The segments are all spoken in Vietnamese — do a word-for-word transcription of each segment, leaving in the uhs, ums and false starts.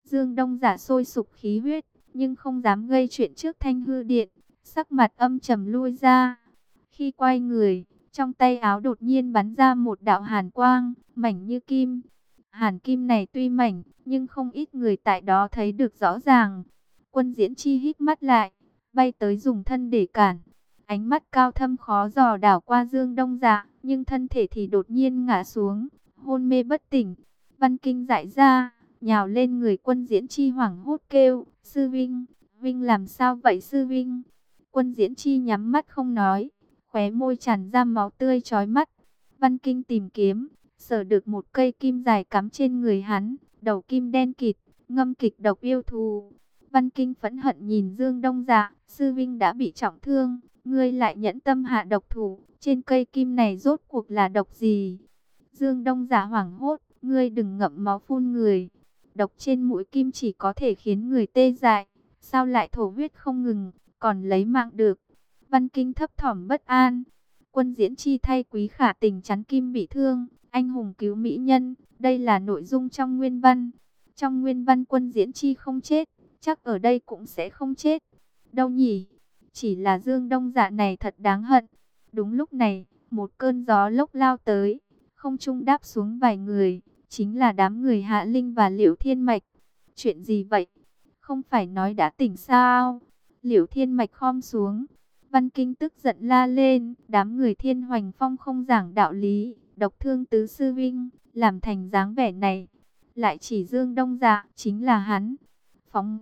Dương Đông Giả sôi sục khí huyết, nhưng không dám gây chuyện trước Thanh Hư Điện, sắc mặt âm trầm lui ra. Khi quay người, trong tay áo đột nhiên bắn ra một đạo hàn quang, mảnh như kim. Hàn kim này tuy mảnh, nhưng không ít người tại đó thấy được rõ ràng. Quân Diễn Chi hít mắt lại, bay tới dùng thân để cản. Ánh mắt cao thâm khó dò đảo qua Dương Đông Dạ, nhưng thân thể thì đột nhiên ngã xuống, hôn mê bất tỉnh. Văn Kinh dại ra, nhào lên người Quân Diễn Chi hoảng hốt kêu, sư vinh, vinh làm sao vậy sư vinh? Quân Diễn Chi nhắm mắt không nói, khóe môi tràn ra máu tươi chói mắt. Văn Kinh tìm kiếm, sờ được một cây kim dài cắm trên người hắn, đầu kim đen kịt, ngâm kịch độc yêu thù. Văn Kinh phẫn hận nhìn Dương Đông Dạ, sư vinh đã bị trọng thương, ngươi lại nhẫn tâm hạ độc thủ, trên cây kim này rốt cuộc là độc gì? Dương Đông Dạ hoảng hốt, ngươi đừng ngậm máu phun người. Độc trên mũi kim chỉ có thể khiến người tê dại, sao lại thổ huyết không ngừng, còn lấy mạng được? Văn Kinh thấp thỏm bất an. Quân Diễn Chi thay Quý Khả Tình chắn kim bị thương, anh hùng cứu mỹ nhân, đây là nội dung trong nguyên văn. Trong nguyên văn Quân Diễn Chi không chết, chắc ở đây cũng sẽ không chết. Đâu nhỉ? Chỉ là Dương Đông Dạ này thật đáng hận. Đúng lúc này, một cơn gió lốc lao tới, không trung đáp xuống vài người, chính là đám người Hạ Linh và Liễu Thiên Mạch. Chuyện gì vậy? Không phải nói đã tỉnh sao? Liễu Thiên Mạch khom xuống. Văn Kinh tức giận la lên, đám người Thiên Hoành Phong không giảng đạo lý, độc thương tứ sư vinh, làm thành dáng vẻ này. Lại chỉ Dương Đông Dạ, chính là hắn. Phóng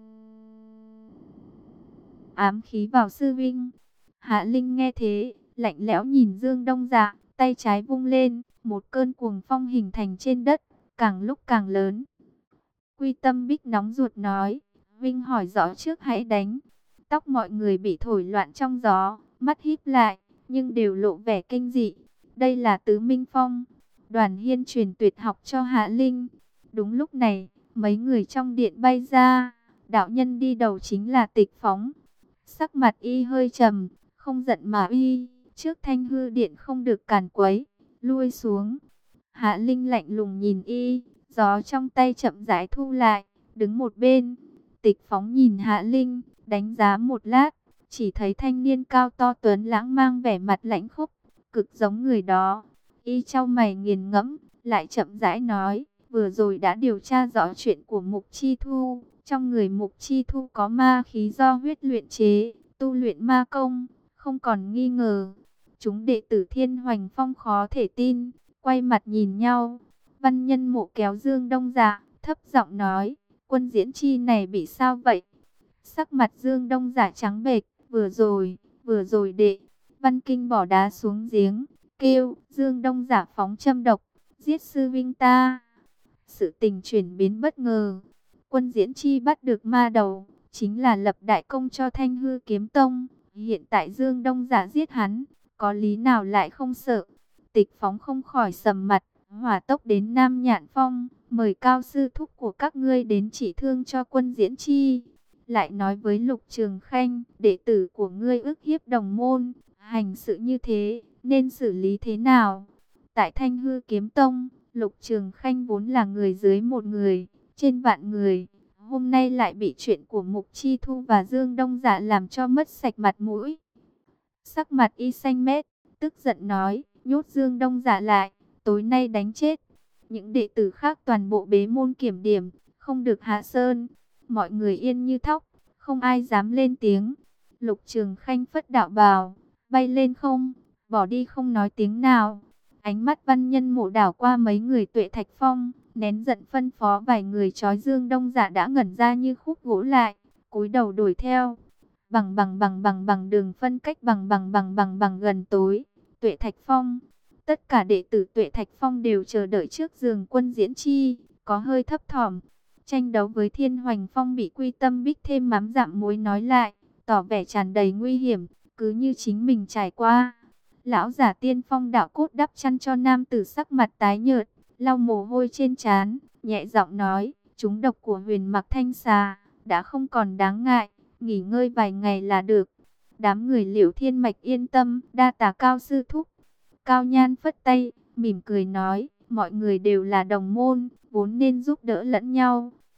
ám khí vào sư vinh. Hạ Linh nghe thế, lạnh lẽo nhìn Dương Đông Dạ, tay trái vung lên, một cơn cuồng phong hình thành trên đất, càng lúc càng lớn. Quy Tâm Bích nóng ruột nói, Vinh hỏi rõ trước hãy đánh. Tóc mọi người bị thổi loạn trong gió, mắt híp lại, nhưng đều lộ vẻ kinh dị. Đây là Tứ Minh Phong. Đoàn Hiên truyền tuyệt học cho Hạ Linh. Đúng lúc này, mấy người trong điện bay ra. Đạo nhân đi đầu chính là Tịch Phóng. Sắc mặt y hơi trầm, không giận mà y, trước Thanh Hư Điện không được càn quấy, lui xuống. Hạ Linh lạnh lùng nhìn y, gió trong tay chậm rãi thu lại, đứng một bên. Tịch Phóng nhìn Hạ Linh, đánh giá một lát, chỉ thấy thanh niên cao to tuấn lãng mang vẻ mặt lãnh khốc, cực giống người đó. Y chau mày nghiền ngẫm, lại chậm rãi nói, vừa rồi đã điều tra rõ chuyện của Mục Chi Thu. Trong người Mục Chi Thu có ma khí do huyết luyện chế, tu luyện ma công, không còn nghi ngờ. Chúng đệ tử Thiên Hoành Phong khó thể tin, quay mặt nhìn nhau. Văn Nhân Mộ kéo Dương Đông Dạ, thấp giọng nói, Quân Diễn Chi này bị sao vậy? Sắc mặt Dương Đông Dạ trắng bệch, vừa rồi, vừa rồi đệ. Văn Kinh bỏ đá xuống giếng, kêu, Dương Đông Dạ phóng châm độc, giết sư vinh ta. Sự tình chuyển biến bất ngờ. Quân Diễn Chi bắt được ma đầu, chính là lập đại công cho Thanh Hư Kiếm Tông. Hiện tại Dương Đông Dạ giết hắn, có lý nào lại không sợ? Tịch Phóng không khỏi sầm mặt, hỏa tốc đến Nam Nhạn Phong, mời cao sư thúc của các ngươi đến trị thương cho Quân Diễn Chi. Lại nói với Lục Trường Khanh, đệ tử của ngươi ức hiếp đồng môn, hành sự như thế, nên xử lý thế nào? Tại Thanh Hư Kiếm Tông, Lục Trường Khanh vốn là người dưới một người, trên vạn người. Hôm nay lại bị chuyện của Mục Chi Thu và Dương Đông Dạ làm cho mất sạch mặt mũi. Sắc mặt y xanh mét, tức giận nói, nhốt Dương Đông Dạ lại, tối nay đánh chết. Những đệ tử khác toàn bộ bế môn kiểm điểm, không được hạ sơn. Mọi người yên như thóc, không ai dám lên tiếng. Lục Trường Khanh phất đạo bào, bay lên không, bỏ đi không nói tiếng nào. Ánh mắt Văn Nhân Mộ đảo qua mấy người Tuệ Thạch Phong, nén giận phân phó vài người trói Dương Đông Dạ đã ngẩn ra như khúc gỗ lại, cúi đầu đuổi theo. Bằng bằng bằng bằng bằng đường phân cách bằng bằng bằng bằng bằng gần tối, Tuệ Thạch Phong. Tất cả đệ tử Tuệ Thạch Phong đều chờ đợi trước giường Quân Diễn Chi, có hơi thấp thỏm. Tranh đấu với Thiên Hoành Phong bị Quy Tâm Bích thêm mắm dặm muối nói lại, tỏ vẻ tràn đầy nguy hiểm, cứ như chính mình trải qua. Lão giả Tiên Phong đạo cốt đắp chăn cho nam tử sắc mặt tái nhợt, lau mồ hôi trên trán, nhẹ giọng nói, chúng độc của Huyền Mặc Thanh Xà đã không còn đáng ngại, nghỉ ngơi vài ngày là được. Đám người Liễu Thiên Mạch yên tâm, đa tạ Cao sư thúc. Cao Nhan phất tay, mỉm cười nói, mọi người đều là đồng môn, vốn nên giúp đỡ lẫn nhau.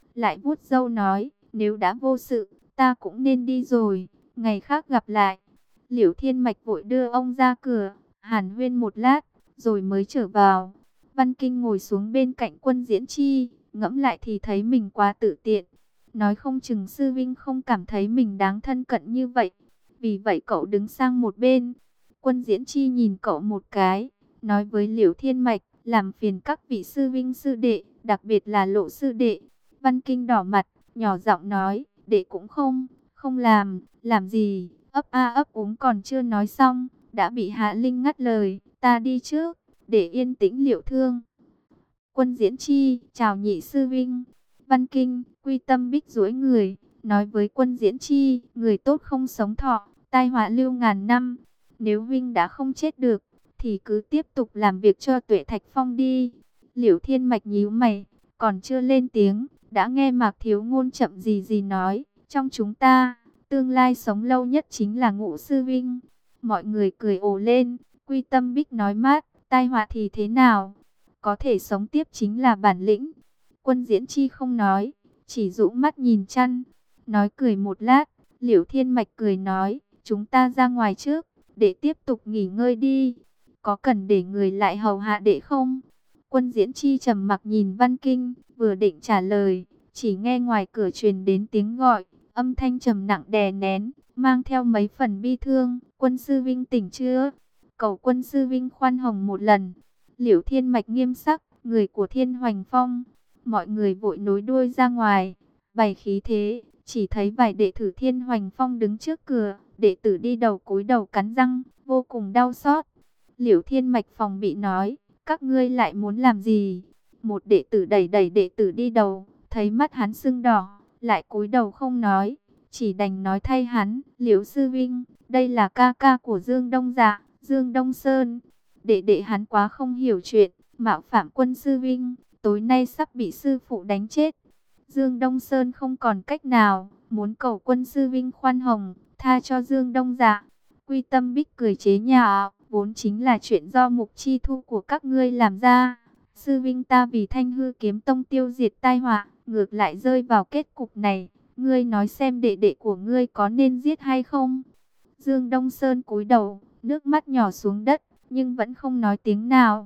lại vuốt râu nói, nếu đã vô sự, ta cũng nên đi rồi, ngày khác gặp lại. Liễu Thiên Mạch vội đưa ông ra cửa, hàn huyên một lát, rồi mới trở vào. Văn Kinh ngồi xuống bên cạnh Quân Diễn Chi, ngẫm lại thì thấy mình quá tự tiện. Nói không chừng sư vinh không cảm thấy mình đáng thân cận như vậy. Vì vậy cậu đứng sang một bên. Quân Diễn Chi nhìn cậu một cái, nói với Liễu Thiên Mạch, làm phiền các vị sư vinh sư đệ, đặc biệt là Lộ sư đệ. Văn Kinh đỏ mặt, nhỏ giọng nói, đệ cũng không, không làm, làm gì, ấp a ấp úng còn chưa nói xong, đã bị Hạ Linh ngắt lời, ta đi trước, để yên tĩnh Liễu Thương. Quân Diễn Chi, chào nhị sư vinh. Văn Kinh, Quy Tâm Bích duỗi người, nói với Quân Diễn Chi, người tốt không sống thọ, tai họa lưu ngàn năm. Nếu vinh đã không chết được, thì cứ tiếp tục làm việc cho Tuệ Thạch Phong đi. Liễu Thiên Mạch nhíu mày, còn chưa lên tiếng, đã nghe Mạc Thiếu Ngôn chậm gì gì nói, trong chúng ta, tương lai sống lâu nhất chính là Ngũ sư vinh. Mọi người cười ồ lên. Quy Tâm Bích nói mát, tai họa thì thế nào? Có thể sống tiếp chính là bản lĩnh. Quân Diễn Chi không nói, chỉ dụ mắt nhìn chăn. Nói cười một lát, Liễu Thiên Mạch cười nói, chúng ta ra ngoài trước, để tiếp tục nghỉ ngơi đi. Có cần để người lại hầu hạ đệ không? Quân Diễn Chi trầm mặc nhìn Văn Kinh, vừa định trả lời, chỉ nghe ngoài cửa truyền đến tiếng gọi, âm thanh trầm nặng đè nén, mang theo mấy phần bi thương. Quân sư vinh tỉnh chưa? Cầu Quân sư vinh khoan hồng một lần. Liễu Thiên Mạch nghiêm sắc, người của Thiên Hoành Phong. Mọi người vội nối đuôi ra ngoài, bày khí thế. Chỉ thấy vài đệ tử Thiên Hoành Phong đứng trước cửa, đệ tử đi đầu cúi đầu cắn răng, vô cùng đau xót. Liễu Thiên Mạch phòng bị nói, các ngươi lại muốn làm gì? Một đệ tử đẩy đẩy đệ tử đi đầu, thấy mắt hắn sưng đỏ, lại cúi đầu không nói, chỉ đành nói thay hắn, Liễu sư vinh, đây là ca ca của Dương Đông Dạ, Dương Đông Sơn. Đệ đệ hắn quá không hiểu chuyện, mạo phạm Quân sư vinh, tối nay sắp bị sư phụ đánh chết. Dương Đông Sơn không còn cách nào, muốn cầu Quân sư vinh khoan hồng, tha cho Dương Đông Dạ. Quy Tâm Bích cười chế nhạo, vốn chính là chuyện do Mục Chi Thu của các ngươi làm ra. Sư vinh ta vì Thanh Hư Kiếm Tông tiêu diệt tai họa, ngược lại rơi vào kết cục này. Ngươi nói xem đệ đệ của ngươi có nên giết hay không? Dương Đông Sơn cúi đầu, nước mắt nhỏ xuống đất, nhưng vẫn không nói tiếng nào.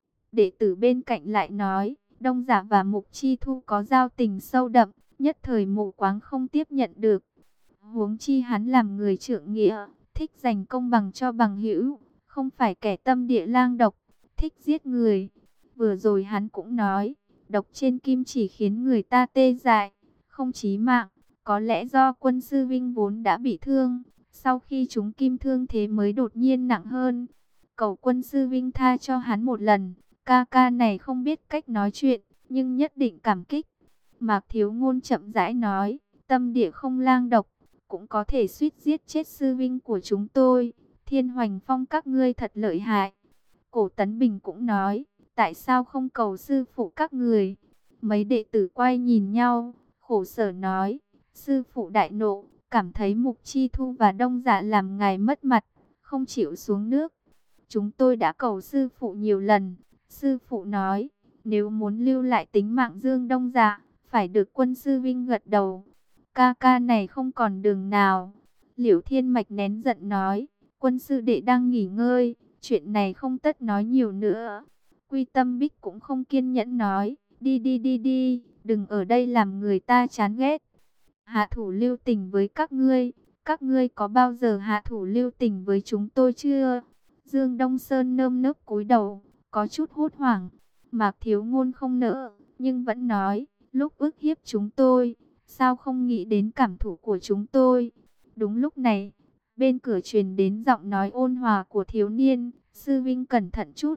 Đệ tử bên cạnh lại nói, Đông Dạ và Mục Chi Thu có giao tình sâu đậm, nhất thời Mộ Quáng không tiếp nhận được. Huống chi hắn làm người trượng nghĩa, thích giành công bằng cho bằng hữu, không phải kẻ tâm địa lang độc, thích giết người. Vừa rồi hắn cũng nói, độc trên kim chỉ khiến người ta tê dại, không chí mạng. Có lẽ do Quân sư vinh vốn đã bị thương, sau khi chúng kim thương thế mới đột nhiên nặng hơn. Cầu Quân sư vinh tha cho hắn một lần, ca ca này không biết cách nói chuyện, nhưng nhất định cảm kích. Mạc Thiếu Ngôn chậm rãi nói, tâm địa không lang độc, cũng có thể suýt giết chết sư vinh của chúng tôi. Thiên Hoành Phong các ngươi thật lợi hại. Cổ Tấn Bình cũng nói, tại sao không cầu sư phụ các người? Mấy đệ tử quay nhìn nhau, khổ sở nói, sư phụ đại nộ, cảm thấy Mục Chi Thu và Đông Dạ làm ngài mất mặt, không chịu xuống nước. Chúng tôi đã cầu sư phụ nhiều lần, sư phụ nói, nếu muốn lưu lại tính mạng Dương Đông Dạ, phải được Quân sư vinh gật đầu. Ca ca này không còn đường nào. Liễu Thiên Mạch nén giận nói, Quân sư đệ đang nghỉ ngơi, chuyện này không tất nói nhiều nữa. Quy Tâm Bích cũng không kiên nhẫn nói, đi đi đi đi, đừng ở đây làm người ta chán ghét. Hạ thủ lưu tình với các ngươi, các ngươi có bao giờ hạ thủ lưu tình với chúng tôi chưa? Dương Đông Sơn nơm nớp cúi đầu, có chút hốt hoảng. Mạc Thiếu Ngôn không nỡ, nhưng vẫn nói, lúc ức hiếp chúng tôi, sao không nghĩ đến cảm thụ của chúng tôi? Đúng lúc này, bên cửa truyền đến giọng nói ôn hòa của thiếu niên, sư vinh cẩn thận chút.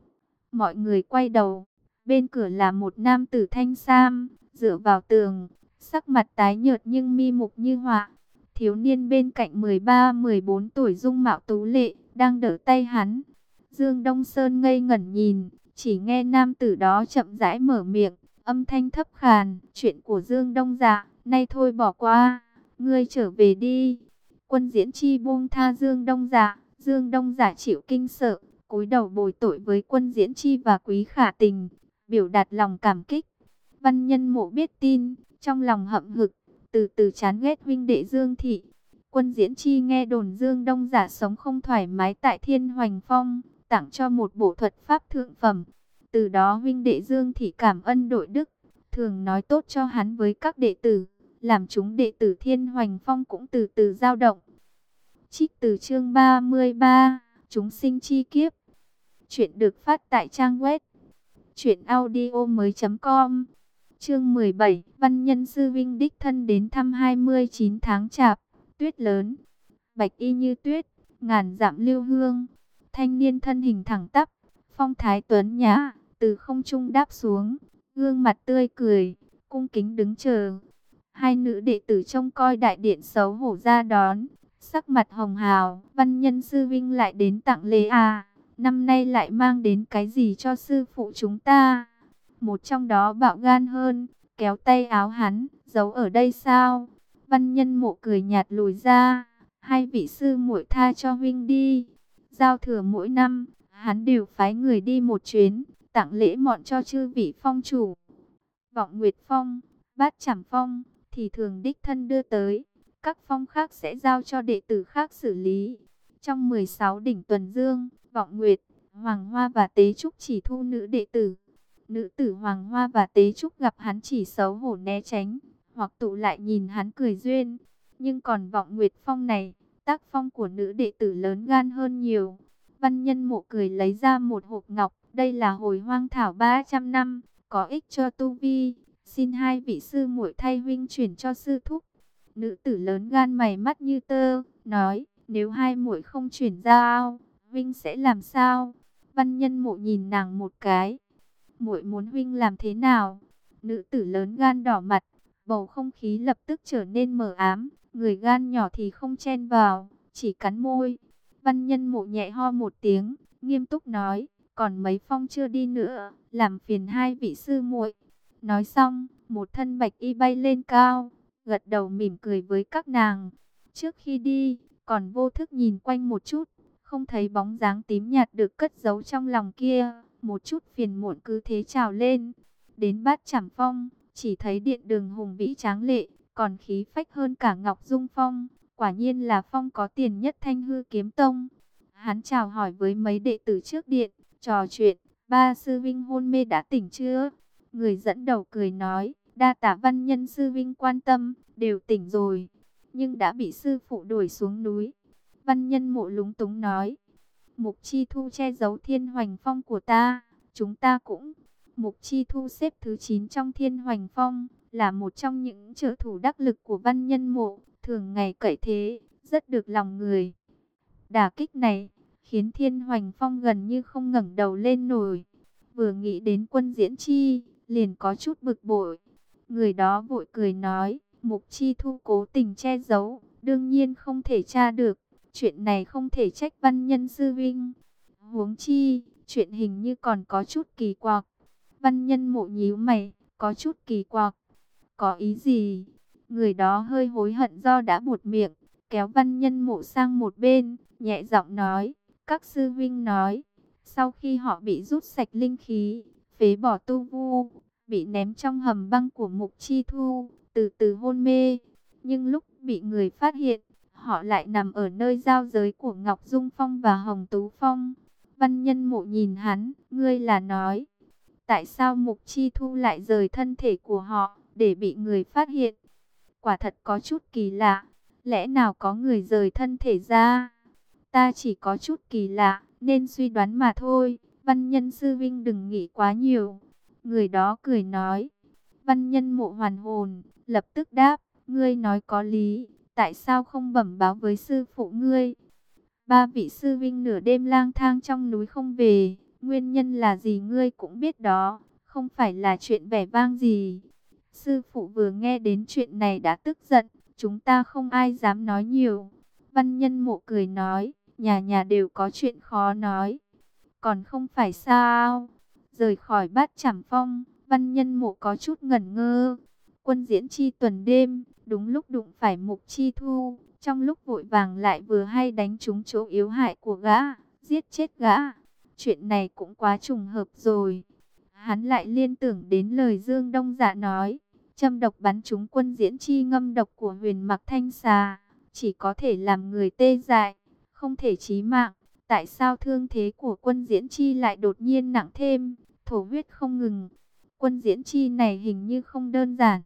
Mọi người quay đầu, bên cửa là một nam tử thanh sam, dựa vào tường, sắc mặt tái nhợt nhưng mi mục như họa. Thiếu niên bên cạnh mười ba mười bốn tuổi dung mạo tú lệ, đang đỡ tay hắn. Dương Đông Sơn ngây ngẩn nhìn, chỉ nghe nam tử đó chậm rãi mở miệng, âm thanh thấp khàn, chuyện của Dương Đông Dạ, nay thôi bỏ qua, ngươi trở về đi. Quân Diễn Chi buông tha Dương Đông Dạ, Dương Đông Dạ chịu kinh sợ, cúi đầu bồi tội với Quân Diễn Chi và Quý Khả Tình, biểu đạt lòng cảm kích. Văn Nhân Mộ biết tin, trong lòng hậm hực, từ từ chán ghét huynh đệ Dương Thị. Quân Diễn Chi nghe đồn Dương Đông Giả sống không thoải mái tại Thiên Hoành Phong, tặng cho một bộ thuật pháp thượng phẩm. Từ đó huynh đệ Dương Thị cảm ân đội đức, thường nói tốt cho hắn với các đệ tử, làm chúng đệ tử Thiên Hoành Phong cũng từ từ dao động. Trích từ chương ba mươi ba, chúng sinh chi kiếp. Chuyện được phát tại trang web truyện audio mới chấm com. Chương mười bảy, Văn Nhân Sư Vinh đích thân đến thăm. Hai mươi chín tháng Chạp, tuyết lớn, bạch y như tuyết, ngàn dặm lưu hương. Thanh niên thân hình thẳng tắp, phong thái tuấn nhã, từ không trung đáp xuống, gương mặt tươi cười, cung kính đứng chờ. Hai nữ đệ tử trông coi đại điện xấu hổ ra đón, sắc mặt hồng hào. Văn Nhân Sư Vinh lại đến tặng lễ à? Năm nay lại mang đến cái gì cho sư phụ chúng ta? Một trong đó bạo gan hơn, kéo tay áo hắn, giấu ở đây sao? Văn Nhân Mộ cười nhạt lùi ra, hai vị sư muội tha cho huynh đi. Giao thừa mỗi năm, hắn đều phái người đi một chuyến, tặng lễ mọn cho chư vị phong chủ. Vọng Nguyệt Phong, Bát Trảm Phong thì thường đích thân đưa tới, các phong khác sẽ giao cho đệ tử khác xử lý. Trong mười sáu đỉnh tuần dương, Vọng Nguyệt, Hoàng Hoa và Tế Trúc chỉ thu nữ đệ tử. Nữ tử Hoàng Hoa và Tế Trúc gặp hắn chỉ xấu hổ né tránh, hoặc tụ lại nhìn hắn cười duyên. Nhưng còn Vọng Nguyệt Phong này, tác phong của nữ đệ tử lớn gan hơn nhiều. Văn Nhân Mộ cười lấy ra một hộp ngọc, đây là hồi hoang thảo ba trăm năm, có ích cho tu vi, xin hai vị sư muội thay huynh chuyển cho sư thúc. Nữ tử lớn gan mày mắt như tơ, nói, nếu hai muội không chuyển giao, huynh sẽ làm sao? Văn Nhân Mộ nhìn nàng một cái, muội muốn huynh làm thế nào? Nữ tử lớn gan đỏ mặt, bầu không khí lập tức trở nên mờ ám, người gan nhỏ thì không chen vào, chỉ cắn môi. Văn Nhân Mộ nhẹ ho một tiếng, nghiêm túc nói, còn mấy phong chưa đi nữa, làm phiền hai vị sư muội. Nói xong, một thân bạch y bay lên cao, gật đầu mỉm cười với các nàng. Trước khi đi, còn vô thức nhìn quanh một chút, không thấy bóng dáng tím nhạt được cất giấu trong lòng kia, một chút phiền muộn cứ thế trào lên. Đến Bát Trảm Phong, chỉ thấy điện đường hùng vĩ tráng lệ, còn khí phách hơn cả Ngọc Dung Phong. Quả nhiên là phong có tiền nhất Thanh Hư Kiếm Tông. Hắn chào hỏi với mấy đệ tử trước điện, trò chuyện, ba sư vinh hôn mê đã tỉnh chưa? Người dẫn đầu cười nói, đa tạ Văn Nhân sư vinh quan tâm, đều tỉnh rồi, nhưng đã bị sư phụ đuổi xuống núi. Văn Nhân Mộ lúng túng nói, Mục Chi Thu che giấu Thiên Hoành Phong của ta, chúng ta cũng. Mục Chi Thu xếp thứ chín trong Thiên Hoành Phong, là một trong những trợ thủ đắc lực của Văn Nhân Mộ, thường ngày cậy thế, rất được lòng người. Đả kích này khiến Thiên Hoành Phong gần như không ngẩng đầu lên nổi. Vừa nghĩ đến Quân Diễn Chi, liền có chút bực bội. Người đó vội cười nói, Mục Chi Thu cố tình che giấu, đương nhiên không thể tra được. Chuyện này không thể trách Văn Nhân sư vinh. Huống chi, chuyện hình như còn có chút kỳ quặc. Văn Nhân Mộ nhíu mày, có chút kỳ quặc. Có ý gì? Người đó hơi hối hận do đã buột miệng, kéo Văn Nhân Mộ sang một bên, nhẹ giọng nói, các sư vinh nói, sau khi họ bị rút sạch linh khí, phế bỏ tu vu, bị ném trong hầm băng của Mục Chi Thu, từ từ hôn mê. Nhưng lúc bị người phát hiện, họ lại nằm ở nơi giao giới của Ngọc Dung Phong và Hồng Tú Phong. Văn Nhân Mộ nhìn hắn, ngươi là nói, tại sao Mục Chi Thu lại rời thân thể của họ, để bị người phát hiện? Quả thật có chút kỳ lạ, lẽ nào có người rời thân thể ra? Ta chỉ có chút kỳ lạ, nên suy đoán mà thôi. Văn Nhân sư vinh đừng nghĩ quá nhiều. Người đó cười nói. Văn Nhân Mộ hoàn hồn, lập tức đáp, ngươi nói có lý, tại sao không bẩm báo với sư phụ ngươi? Ba vị sư vinh nửa đêm lang thang trong núi không về, nguyên nhân là gì ngươi cũng biết đó, không phải là chuyện vẻ vang gì. Sư phụ vừa nghe đến chuyện này đã tức giận, chúng ta không ai dám nói nhiều. Văn Nhân Mộ cười nói, nhà nhà đều có chuyện khó nói. Còn không phải sao? Rời khỏi Bát Trảm Phong, Văn Nhân Mộ có chút ngẩn ngơ. Quân Diễn Chi tuần đêm, đúng lúc đụng phải Mục Chi Thu, trong lúc vội vàng lại vừa hay đánh trúng chỗ yếu hại của gã, giết chết gã. Chuyện này cũng quá trùng hợp rồi. Hắn lại liên tưởng đến lời Dương Đông Dạ nói, châm độc bắn trúng Quân Diễn Chi ngâm độc của Huyền Mặc Thanh Xà, chỉ có thể làm người tê dại, không thể chí mạng. Tại sao thương thế của Quân Diễn Chi lại đột nhiên nặng thêm, thổ huyết không ngừng? Quân Diễn Chi này hình như không đơn giản.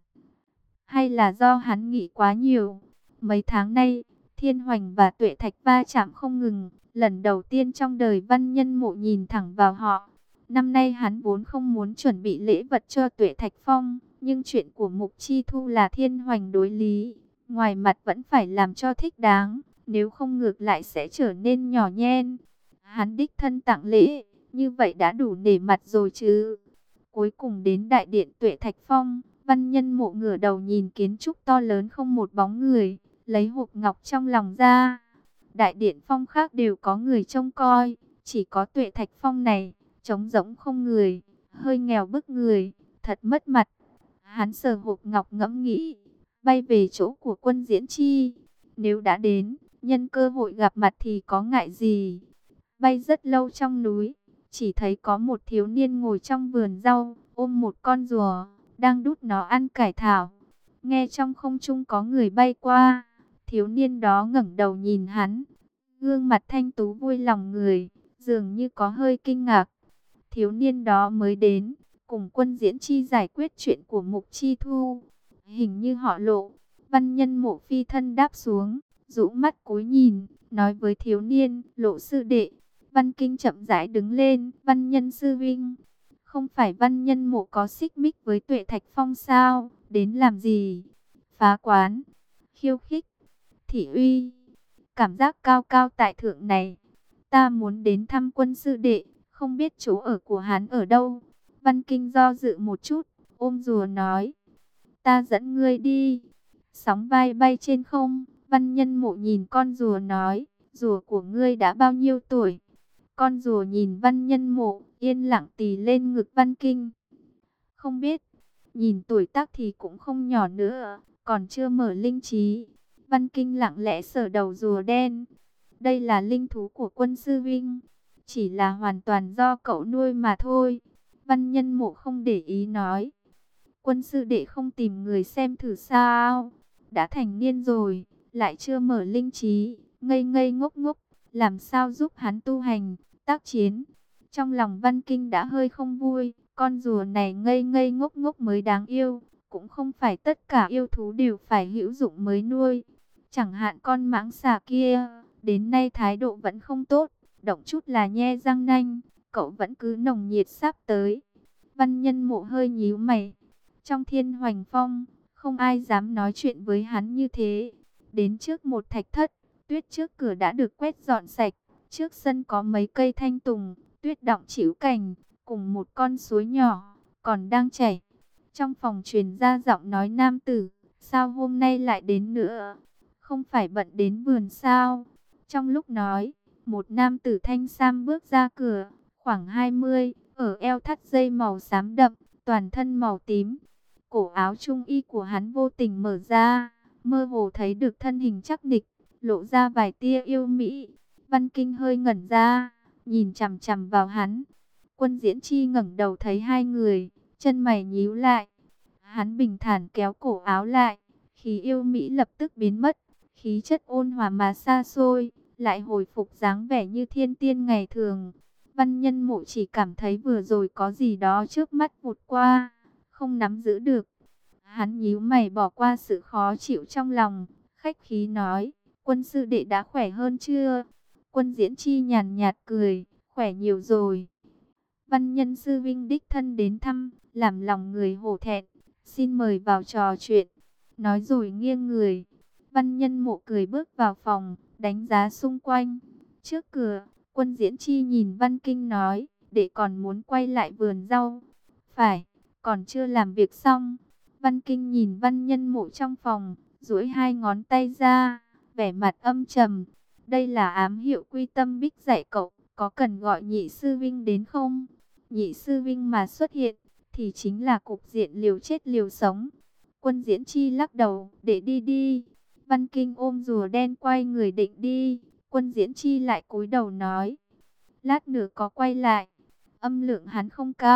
Hay là do hắn nghĩ quá nhiều? Mấy tháng nay, Thiên Hoành và Tuệ Thạch va chạm không ngừng. Lần đầu tiên trong đời Văn Nhân Mộ nhìn thẳng vào họ. Năm nay hắn vốn không muốn chuẩn bị lễ vật cho Tuệ Thạch Phong. Nhưng chuyện của Mục Chi Thu là Thiên Hoành đối lý. Ngoài mặt vẫn phải làm cho thích đáng. Nếu không ngược lại sẽ trở nên nhỏ nhen. Hắn đích thân tặng lễ. Như vậy đã đủ nể mặt rồi chứ. Cuối cùng đến đại điện Tuệ Thạch Phong. Văn Nhân Mộ ngửa đầu nhìn kiến trúc to lớn không một bóng người. Lấy hộp ngọc trong lòng ra. Đại điện Phong khác đều có người trông coi. Chỉ có Tuệ Thạch Phong này, trống rỗng không người. Hơi nghèo bức người, thật mất mặt. Hắn sờ hộp ngọc ngẫm nghĩ. Bay về chỗ của Quân Diễn Chi. Nếu đã đến, nhân cơ hội gặp mặt thì có ngại gì. Bay rất lâu trong núi. Chỉ thấy có một thiếu niên ngồi trong vườn rau, ôm một con rùa, đang đút nó ăn cải thảo. Nghe trong không trung có người bay qua. Thiếu niên đó ngẩng đầu nhìn hắn. Gương mặt thanh tú vui lòng người, dường như có hơi kinh ngạc. Thiếu niên đó mới đến, cùng Quân Diễn Chi giải quyết chuyện của Mục Chi Thu. Hình như họ Lộ. Văn Nhân Mộ phi thân đáp xuống, rũ mắt cúi nhìn, nói với thiếu niên, Lộ sư đệ. Văn Kinh chậm rãi đứng lên, Văn Nhân sư vinh. Không phải Văn Nhân Mộ có xích mích với Tuệ Thạch Phong sao? Đến làm gì? Phá quán, khiêu khích, thị uy. Cảm giác cao cao tại thượng này. Ta muốn đến thăm Quân sư đệ, không biết chỗ ở của hắn ở đâu. Văn Kinh do dự một chút, ôm rùa nói. Ta dẫn ngươi đi. Sóng vai bay trên không, Văn Nhân Mộ nhìn con rùa nói. Rùa của ngươi đã bao nhiêu tuổi? Con rùa nhìn Văn Nhân Mộ, yên lặng tì lên ngực Văn Kinh. Không biết, nhìn tuổi tác thì cũng không nhỏ nữa, còn chưa mở linh trí. Văn Kinh lặng lẽ sờ đầu rùa đen. Đây là linh thú của Quân sư vinh, chỉ là hoàn toàn do cậu nuôi mà thôi. Văn Nhân Mộ không để ý nói. Quân sư đệ không tìm người xem thử sao? Đã thành niên rồi, lại chưa mở linh trí, ngây ngây ngốc ngốc, làm sao giúp hắn tu hành, tác chiến? Trong lòng Văn Kinh đã hơi không vui, con rùa này ngây ngây ngốc ngốc mới đáng yêu, cũng không phải tất cả yêu thú đều phải hữu dụng mới nuôi. Chẳng hạn con mãng xà kia, đến nay thái độ vẫn không tốt, động chút là nhe răng nanh, cậu vẫn cứ nồng nhiệt sắp tới. Văn Nhân Mộ hơi nhíu mày. Trong Thiên Hoành Phong, không ai dám nói chuyện với hắn như thế. Đến trước một thạch thất, tuyết trước cửa đã được quét dọn sạch. Trước sân có mấy cây thanh tùng, tuyết đọng trĩu cành, cùng một con suối nhỏ, còn đang chảy. Trong phòng truyền ra giọng nói nam tử, sao hôm nay lại đến nữa? Không phải bận đến vườn sao? Trong lúc nói, một nam tử thanh sam bước ra cửa, khoảng hai mươi, ở eo thắt dây màu xám đậm, toàn thân màu tím. Cổ áo trung y của hắn vô tình mở ra, mơ hồ thấy được thân hình chắc nịch, lộ ra vài tia yêu mỹ. Văn Kinh hơi ngẩn ra, nhìn chằm chằm vào hắn. Quân Diễn Chi ngẩng đầu thấy hai người, chân mày nhíu lại. Hắn bình thản kéo cổ áo lại, khí yêu mỹ lập tức biến mất, khí chất ôn hòa mà xa xôi, lại hồi phục dáng vẻ như thiên tiên ngày thường. Văn Nhân Mộ chỉ cảm thấy vừa rồi có gì đó trước mắt vụt qua, không nắm giữ được. Hắn nhíu mày bỏ qua sự khó chịu trong lòng, khách khí nói, Quân sư đệ đã khỏe hơn chưa? Quân Diễn Chi nhàn nhạt cười, khỏe nhiều rồi. Văn Nhân sư vinh đích thân đến thăm, làm lòng người hổ thẹn, xin mời vào trò chuyện. Nói rồi nghiêng người, Văn Nhân Mộ cười bước vào phòng, đánh giá xung quanh. Trước cửa, Quân Diễn Chi nhìn Văn Kinh nói, đệ còn muốn quay lại vườn rau. Phải, còn chưa làm việc xong. Văn Kinh nhìn Văn Nhân Mộ trong phòng, duỗi hai ngón tay ra, vẻ mặt âm trầm. Đây là ám hiệu Quy Tâm Bích dạy cậu, có cần gọi nhị sư vinh đến không? Nhị sư vinh mà xuất hiện, thì chính là cục diện liều chết liều sống. Quân Diễn Chi lắc đầu, để đi đi. Văn Kinh ôm rùa đen quay người định đi. Quân Diễn Chi lại cúi đầu nói, lát nữa có quay lại. Âm lượng hắn không cao,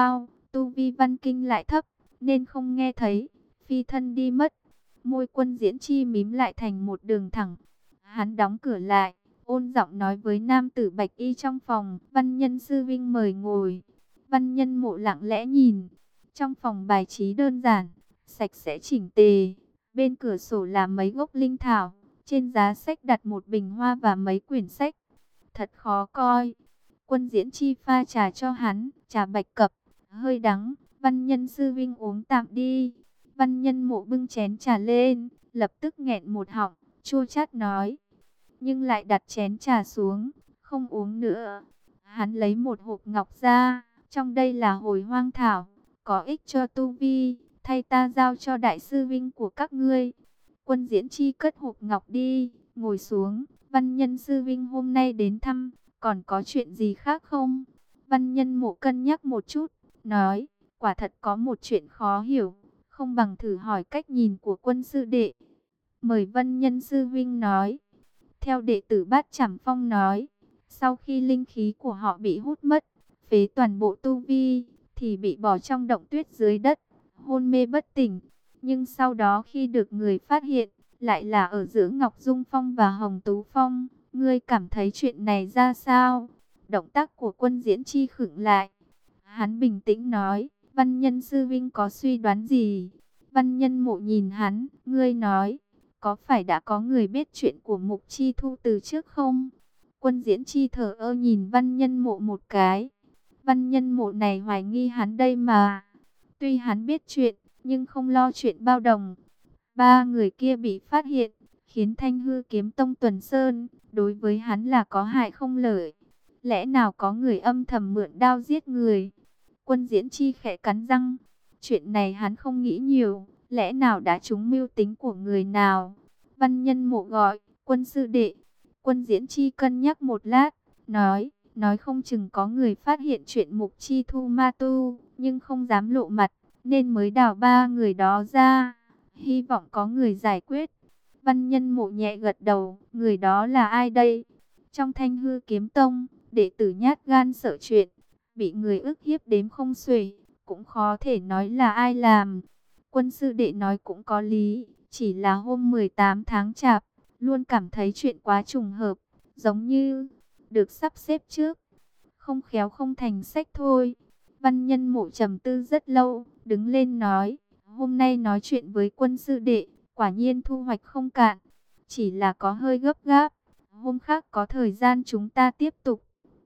Tu vi Văn Kinh lại thấp, nên không nghe thấy, phi thân đi mất. Môi Quân Diễn Chi mím lại thành một đường thẳng. Hắn đóng cửa lại, ôn giọng nói với nam tử bạch y trong phòng, Văn Nhân sư vinh mời ngồi. Văn Nhân Mộ lặng lẽ nhìn. Trong phòng bài trí đơn giản, sạch sẽ chỉnh tề. Bên cửa sổ là mấy gốc linh thảo. Trên giá sách đặt một bình hoa và mấy quyển sách. Thật khó coi. Quân Diễn Chi pha trà cho hắn, trà bạch cập, hơi đắng. Văn Nhân sư vinh uống tạm đi. Văn Nhân Mộ bưng chén trà lên, lập tức nghẹn một họng, chua chát nói. Nhưng lại đặt chén trà xuống, không uống nữa. Hắn lấy một hộp ngọc ra, trong đây là hồi hoang thảo, có ích cho tu vi, thay ta giao cho đại sư vinh của các ngươi. Quân Diễn Chi cất hộp ngọc đi, ngồi xuống. Văn Nhân sư vinh hôm nay đến thăm, còn có chuyện gì khác không? Văn Nhân Mộ cân nhắc một chút, nói, quả thật có một chuyện khó hiểu, không bằng thử hỏi cách nhìn của Quân sư đệ. Mời Văn Nhân sư vinh nói. Theo đệ tử Bát Trảm Phong nói, sau khi linh khí của họ bị hút mất, phế toàn bộ tu vi, thì bị bỏ trong động tuyết dưới đất, hôn mê bất tỉnh. Nhưng sau đó khi được người phát hiện, lại là ở giữa Ngọc Dung Phong và Hồng Tú Phong. Ngươi cảm thấy chuyện này ra sao? Động tác của Quân Diễn Chi khựng lại. Hắn bình tĩnh nói, Văn Nhân sư vinh có suy đoán gì? Văn Nhân Mộ nhìn hắn, ngươi nói, có phải đã có người biết chuyện của Mục Chi Thu từ trước không? Quân Diễn Chi thở ơ nhìn Văn Nhân Mộ một cái. Văn Nhân Mộ này hoài nghi hắn đây mà. Tuy hắn biết chuyện, nhưng không lo chuyện bao đồng. Ba người kia bị phát hiện, khiến Thanh Hư Kiếm Tông Tuần Sơn, đối với hắn là có hại không lợi. Lẽ nào có người âm thầm mượn đao giết người? Quân Diễn Chi khẽ cắn răng. Chuyện này hắn không nghĩ nhiều. Lẽ nào đã trúng mưu tính của người nào? Văn Nhân Mộ gọi, Quân sư đệ. Quân Diễn Chi cân nhắc một lát, nói, nói không chừng có người phát hiện chuyện Mục Chi Thu ma tu, nhưng không dám lộ mặt, nên mới đào ba người đó ra. Hy vọng có người giải quyết. Văn Nhân Mộ nhẹ gật đầu, người đó là ai đây? Trong Thanh Hư Kiếm Tông, đệ tử nhát gan sợ chuyện, bị người ức hiếp đếm không xuể, cũng khó thể nói là ai làm. Quân sư đệ nói cũng có lý, chỉ là hôm mười tám tháng chạp, luôn cảm thấy chuyện quá trùng hợp, giống như được sắp xếp trước, không khéo không thành sách thôi. Văn Nhân Mộ trầm tư rất lâu, đứng lên nói, hôm nay nói chuyện với Quân sư đệ, quả nhiên thu hoạch không cạn, chỉ là có hơi gấp gáp, hôm khác có thời gian chúng ta tiếp tục.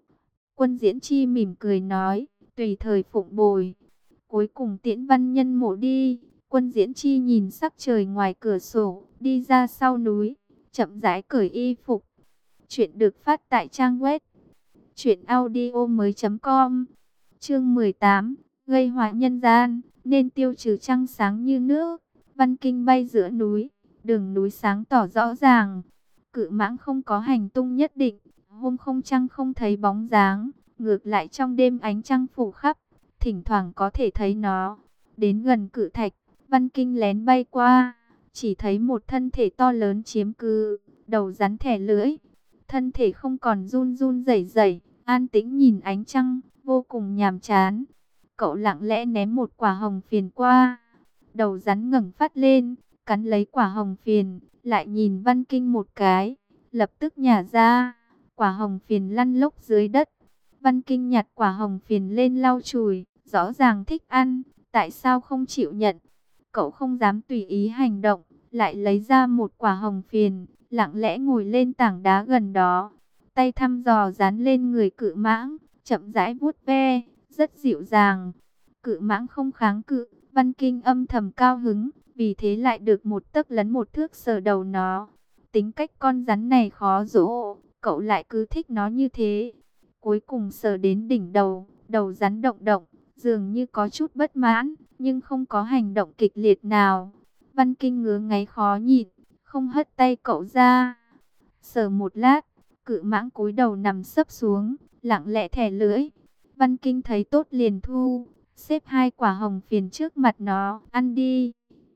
Quân Diễn Chi mỉm cười nói, tùy thời phụng bồi. Cuối cùng tiễn Văn Nhân Mộ đi, Quân Diễn Chi nhìn sắc trời ngoài cửa sổ, đi ra sau núi, chậm rãi cởi y phục. Chuyện được phát tại trang web truyện audio mới chấm com. Chương mười tám, gây họa nhân gian, nên tiêu trừ trăng sáng như nước. Văn Kinh bay giữa núi, đường núi sáng tỏ rõ ràng. Cự mãng không có hành tung nhất định, hôm không trăng không thấy bóng dáng, ngược lại trong đêm ánh trăng phủ khắp, thỉnh thoảng có thể thấy nó. Đến gần cự thạch, Văn Kinh lén bay qua, chỉ thấy một thân thể to lớn chiếm cứ, đầu rắn thẻ lưỡi. Thân thể không còn run run rẩy rẩy, an tĩnh nhìn ánh trăng, vô cùng nhàm chán. Cậu lặng lẽ ném một quả hồng phiền qua. Đầu rắn ngẩng phát lên, cắn lấy quả hồng phiền, lại nhìn Văn Kinh một cái, lập tức nhả ra. Quả hồng phiền lăn lóc dưới đất. Văn Kinh nhặt quả hồng phiền lên lau chùi, rõ ràng thích ăn, tại sao không chịu nhận? Cậu không dám tùy ý hành động, lại lấy ra một quả hồng phiền, lặng lẽ ngồi lên tảng đá gần đó. Tay thăm dò dán lên người cự mãng, chậm rãi vuốt ve, rất dịu dàng. Cự mãng không kháng cự, Văn Kinh âm thầm cao hứng, vì thế lại được một tấc lấn một thước sờ đầu nó. Tính cách con rắn này khó dỗ, cậu lại cứ thích nó như thế. Cuối cùng sờ đến đỉnh đầu, đầu rắn động động, dường như có chút bất mãn, nhưng không có hành động kịch liệt nào. Văn Kinh ngứa ngáy khó nhịn, không hất tay cậu ra. Sờ một lát, cự mãng cúi đầu nằm sấp xuống, lặng lẽ thè lưỡi. Văn Kinh thấy tốt liền thu, xếp hai quả hồng phiền trước mặt nó, ăn đi.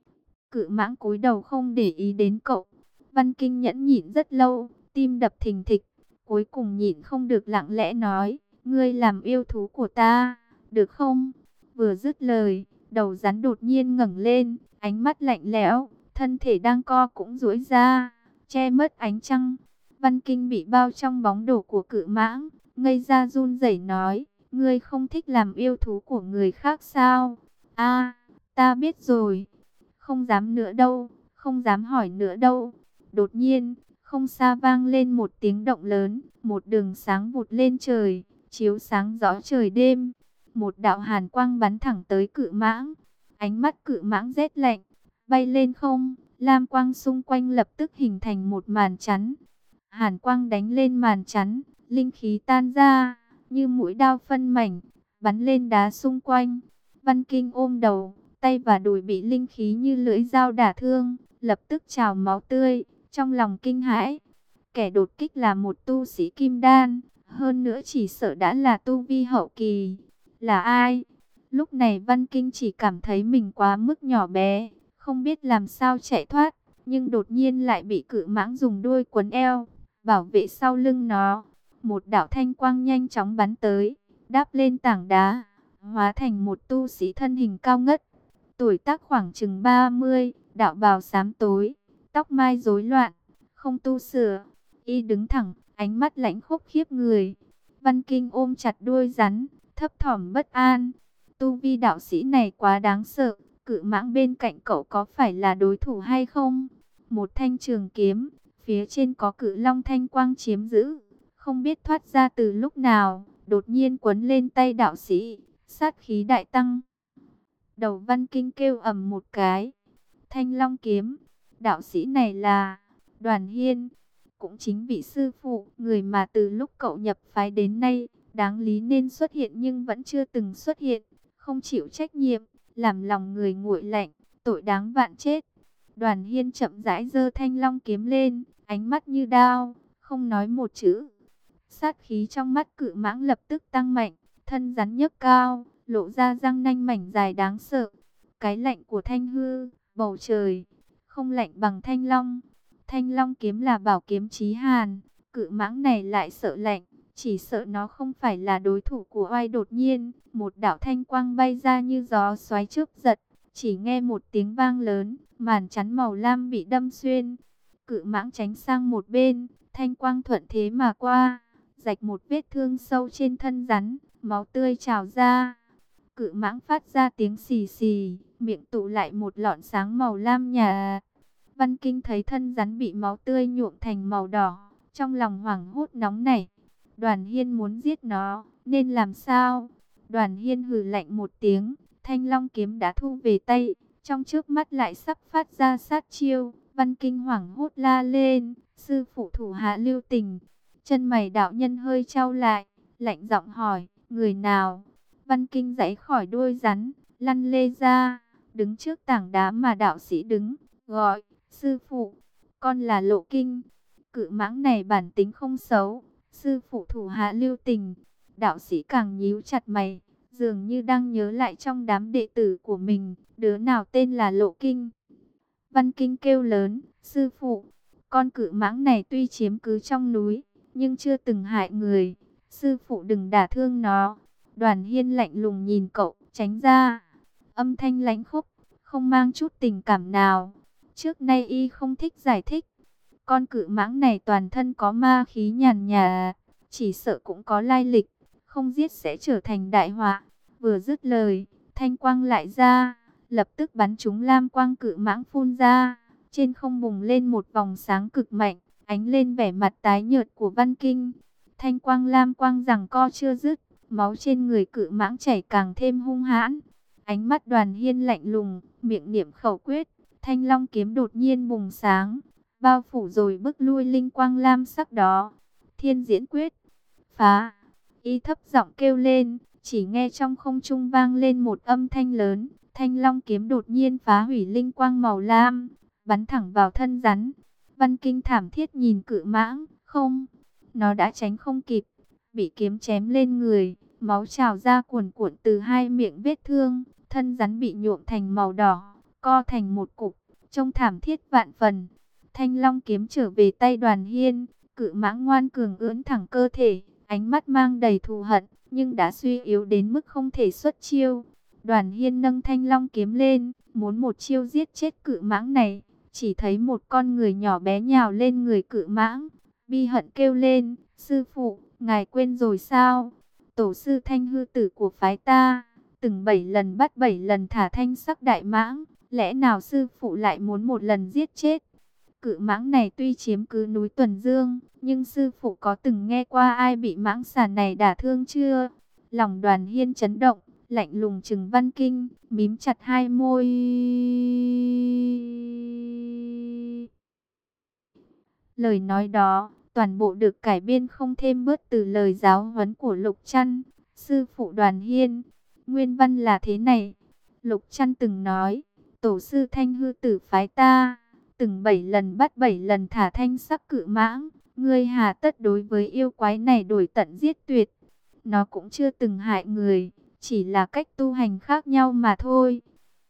Cự mãng cúi đầu không để ý đến cậu. Văn Kinh nhẫn nhịn rất lâu, tim đập thình thịch. Cuối cùng nhịn không được lặng lẽ nói, ngươi làm yêu thú của ta, được không? Vừa dứt lời, đầu rắn đột nhiên ngẩng lên, ánh mắt lạnh lẽo, thân thể đang co cũng duỗi ra, che mất ánh trăng. Văn Kinh bị bao trong bóng đổ của cự mãng, ngây ra run rẩy nói, ngươi không thích làm yêu thú của người khác sao? A, ta biết rồi, không dám nữa đâu, không dám hỏi nữa đâu. Đột nhiên, không xa vang lên một tiếng động lớn, một đường sáng vụt lên trời, chiếu sáng rõ trời đêm. Một đạo hàn quang bắn thẳng tới cự mãng, ánh mắt cự mãng rét lạnh, bay lên không, lam quang xung quanh lập tức hình thành một màn chắn. Hàn quang đánh lên màn chắn, linh khí tan ra, như mũi đao phân mảnh, bắn lên đá xung quanh. Văn Kinh ôm đầu, tay và đùi bị linh khí như lưỡi dao đả thương, lập tức trào máu tươi, trong lòng kinh hãi. Kẻ đột kích là một tu sĩ kim đan, hơn nữa chỉ sợ đã là tu vi hậu kỳ. Là ai? Lúc này Văn Kinh chỉ cảm thấy mình quá mức nhỏ bé, không biết làm sao chạy thoát, nhưng đột nhiên lại bị cự mãng dùng đuôi quấn eo, bảo vệ sau lưng nó. Một đạo thanh quang nhanh chóng bắn tới, đáp lên tảng đá, hóa thành một tu sĩ thân hình cao ngất, tuổi tác khoảng chừng ba mươi, đạo bào xám tối, tóc mai rối loạn, không tu sửa, y đứng thẳng, ánh mắt lãnh khốc khiếp người. Văn Kinh ôm chặt đuôi rắn, thấp thỏm bất an. Tu vi đạo sĩ này quá đáng sợ, cự mãng bên cạnh cậu có phải là đối thủ hay không? Một thanh trường kiếm, phía trên có cự long thanh quang chiếm giữ, không biết thoát ra từ lúc nào, đột nhiên quấn lên tay đạo sĩ, sát khí đại tăng. Đầu Văn Kinh kêu ầm một cái, thanh long kiếm, đạo sĩ này là Đoàn Hiên, cũng chính vị sư phụ, người mà từ lúc cậu nhập phái đến nay, đáng lý nên xuất hiện nhưng vẫn chưa từng xuất hiện, không chịu trách nhiệm, làm lòng người nguội lạnh, tội đáng vạn chết. Đoàn Hiên chậm rãi giơ thanh long kiếm lên, ánh mắt như đao, không nói một chữ. Sát khí trong mắt cự mãng lập tức tăng mạnh, thân rắn nhấc cao, lộ ra răng nanh mảnh dài đáng sợ. Cái lạnh của thanh hư, bầu trời, không lạnh bằng thanh long. Thanh long kiếm là bảo kiếm chí hàn, cự mãng này lại sợ lạnh, chỉ sợ nó không phải là đối thủ của oai. Đột nhiên, một đạo thanh quang bay ra như gió xoáy chớp giật, chỉ nghe một tiếng vang lớn, màn chắn màu lam bị đâm xuyên. Cự mãng tránh sang một bên, thanh quang thuận thế mà qua, rạch một vết thương sâu trên thân rắn, máu tươi trào ra. Cự mãng phát ra tiếng xì xì, miệng tụ lại một lọn sáng màu lam nhà. Văn Kinh thấy thân rắn bị máu tươi nhuộm thành màu đỏ, trong lòng hoảng hốt nóng nảy. Đoàn Hiên muốn giết nó, nên làm sao? Đoàn Hiên hừ lạnh một tiếng, thanh long kiếm đã thu về tay, trong trước mắt lại sắp phát ra sát chiêu. Văn Kinh hoảng hốt la lên, sư phụ thủ hạ lưu tình. Chân mày đạo nhân hơi chau lại, lạnh giọng hỏi, người nào? Văn Kinh giãy khỏi đuôi rắn, lăn lê ra, đứng trước tảng đá mà đạo sĩ đứng, gọi, sư phụ, con là Lộ Kinh. Cự mãng này bản tính không xấu, sư phụ thủ hạ lưu tình. Đạo sĩ càng nhíu chặt mày, dường như đang nhớ lại trong đám đệ tử của mình, đứa nào tên là Lộ Kinh. Văn Kinh kêu lớn, sư phụ, con cự mãng này tuy chiếm cứ trong núi, nhưng chưa từng hại người, sư phụ đừng đả thương nó. Đoàn Hiên lạnh lùng nhìn cậu, tránh ra, âm thanh lãnh khốc, không mang chút tình cảm nào. Trước nay y không thích giải thích, con cự mãng này toàn thân có ma khí nhàn nhà, chỉ sợ cũng có lai lịch, không giết sẽ trở thành đại họa. Vừa dứt lời, thanh quang lại ra, lập tức bắn trúng lam quang cự mãng phun ra, trên không bùng lên một vòng sáng cực mạnh, ánh lên vẻ mặt tái nhợt của Văn Kinh. Thanh quang lam quang giằng co chưa dứt, máu trên người cự mãng chảy càng thêm hung hãn. Ánh mắt Đoàn Hiên lạnh lùng, miệng niệm khẩu quyết, thanh long kiếm đột nhiên bùng sáng, bao phủ rồi bức lui linh quang lam sắc đó. Thiên diễn quyết, phá! Y thấp giọng kêu lên, chỉ nghe trong không trung vang lên một âm thanh lớn, thanh long kiếm đột nhiên phá hủy linh quang màu lam, bắn thẳng vào thân rắn. Văn Kinh thảm thiết nhìn cự mãng, không, nó đã tránh không kịp, bị kiếm chém lên người, máu trào ra cuồn cuộn từ hai miệng vết thương, thân rắn bị nhuộm thành màu đỏ, co thành một cục, trông thảm thiết vạn phần. Thanh long kiếm trở về tay Đoàn Hiên, cự mãng ngoan cường ưỡn thẳng cơ thể, ánh mắt mang đầy thù hận, nhưng đã suy yếu đến mức không thể xuất chiêu. Đoàn Hiên nâng thanh long kiếm lên, muốn một chiêu giết chết cự mãng này. Chỉ thấy một con người nhỏ bé nhào lên người cự mãng, bi hận kêu lên, sư phụ, ngài quên rồi sao? Tổ sư Thanh hư tử của phái ta, từng bảy lần bắt bảy lần thả thanh sắc đại mãng, lẽ nào sư phụ lại muốn một lần giết chết? Cự mãng này tuy chiếm cứ núi Tuần Dương, nhưng sư phụ có từng nghe qua ai bị mãng xà này đả thương chưa? Lòng Đoàn Hiên chấn động, lạnh lùng trừng Văn Kinh, mím chặt hai môi. Lời nói đó, toàn bộ được cải biên không thêm bớt từ lời giáo huấn của Lục Trăn. Sư phụ Đoàn Hiên, nguyên văn là thế này. Lục Trăn từng nói, tổ sư Thanh hư tử phái ta, từng bảy lần bắt bảy lần thả thanh sắc cự mãng. Ngươi hà tất đối với yêu quái này đổi tận giết tuyệt. Nó cũng chưa từng hại người, chỉ là cách tu hành khác nhau mà thôi.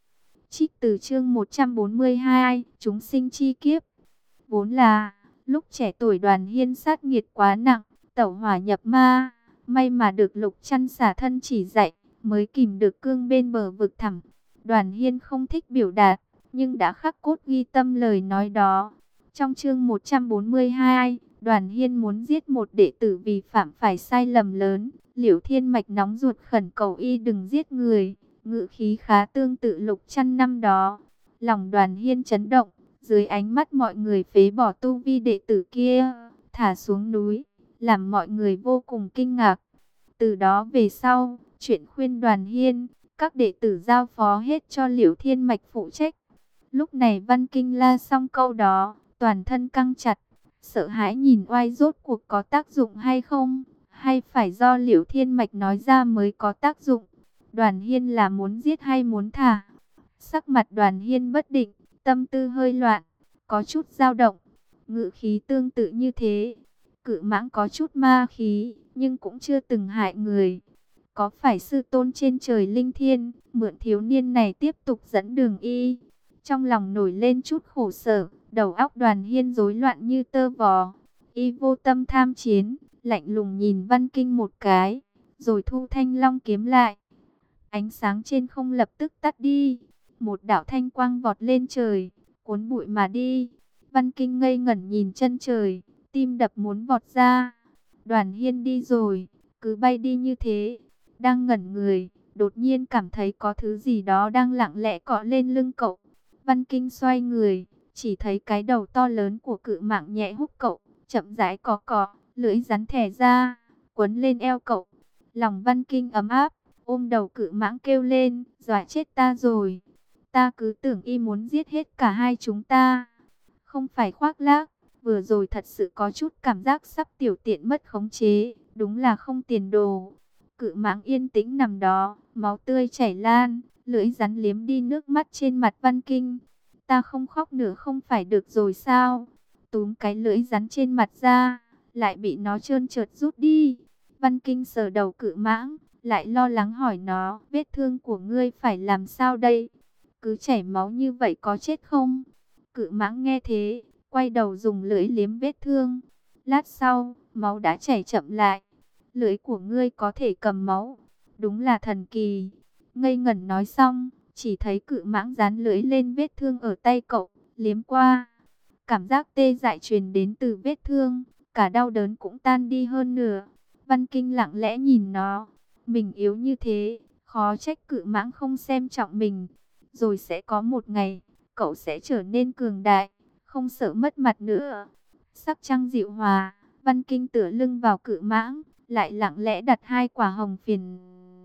Trích từ chương một trăm bốn mươi hai, chúng sinh chi kiếp. Vốn là, lúc trẻ tuổi Đoàn Hiên sát nghiệt quá nặng, tẩu hỏa nhập ma. May mà được Lục Trăn xả thân chỉ dạy, mới kìm được cương bên bờ vực thẳm. Đoàn Hiên không thích biểu đạt, nhưng đã khắc cốt ghi tâm lời nói đó. Trong chương một trăm bốn mươi hai, Đoàn Hiên muốn giết một đệ tử vì phạm phải sai lầm lớn. Liễu Thiên Mạch nóng ruột khẩn cầu y đừng giết người, ngữ khí khá tương tự Lục Trăn năm đó. Lòng Đoàn Hiên chấn động, dưới ánh mắt mọi người phế bỏ tu vi đệ tử kia, thả xuống núi, làm mọi người vô cùng kinh ngạc. Từ đó về sau, chuyện khuyên Đoàn Hiên, các đệ tử giao phó hết cho Liễu Thiên Mạch phụ trách. Lúc này Văn Kinh la xong câu đó, toàn thân căng chặt, sợ hãi nhìn oai rốt cuộc có tác dụng hay không, hay phải do Liễu Thiên Mạch nói ra mới có tác dụng. Đoàn Hiên là muốn giết hay muốn thả? Sắc mặt Đoàn Hiên bất định, tâm tư hơi loạn, có chút dao động, ngữ khí tương tự như thế. Cự mãng có chút ma khí, nhưng cũng chưa từng hại người. Có phải sư tôn trên trời linh thiên, mượn thiếu niên này tiếp tục dẫn đường y? Trong lòng nổi lên chút khổ sở, đầu óc Đoàn Hiên rối loạn như tơ vò. Y vô tâm tham chiến, lạnh lùng nhìn Văn Kinh một cái, rồi thu thanh long kiếm lại. Ánh sáng trên không lập tức tắt đi, một đạo thanh quang vọt lên trời, cuốn bụi mà đi. Văn Kinh ngây ngẩn nhìn chân trời, tim đập muốn vọt ra. Đoàn Hiên đi rồi, cứ bay đi như thế. Đang ngẩn người, đột nhiên cảm thấy có thứ gì đó đang lặng lẽ cọ lên lưng cậu. Văn Kinh xoay người, chỉ thấy cái đầu to lớn của cự mãng nhẹ húc cậu, chậm rãi cọ cọ, lưỡi rắn thẻ ra, quấn lên eo cậu. Lòng Văn Kinh ấm áp, ôm đầu cự mãng kêu lên, dọa chết ta rồi. Ta cứ tưởng y muốn giết hết cả hai chúng ta. Không phải khoác lác, vừa rồi thật sự có chút cảm giác sắp tiểu tiện mất khống chế, đúng là không tiền đồ. Cự mãng yên tĩnh nằm đó, máu tươi chảy lan, lưỡi rắn liếm đi nước mắt trên mặt Văn Kinh. Ta không khóc nữa không phải được rồi sao? Túm cái lưỡi rắn trên mặt ra, lại bị nó trơn trượt rút đi. Văn Kinh sờ đầu cự mãng, lại lo lắng hỏi nó, vết thương của ngươi phải làm sao đây? Cứ chảy máu như vậy có chết không? Cự mãng nghe thế, quay đầu dùng lưỡi liếm vết thương. Lát sau, máu đã chảy chậm lại. Lưỡi của ngươi có thể cầm máu, đúng là thần kỳ. Ngây ngẩn nói xong, chỉ thấy cự mãng dán lưỡi lên vết thương ở tay cậu, liếm qua. Cảm giác tê dại truyền đến từ vết thương, cả đau đớn cũng tan đi hơn nửa. Văn Kinh lặng lẽ nhìn nó, mình yếu như thế, khó trách cự mãng không xem trọng mình. Rồi sẽ có một ngày, cậu sẽ trở nên cường đại, không sợ mất mặt nữa. Sắc trăng dịu hòa, Văn Kinh tựa lưng vào cự mãng, lại lặng lẽ đặt hai quả hồng phiền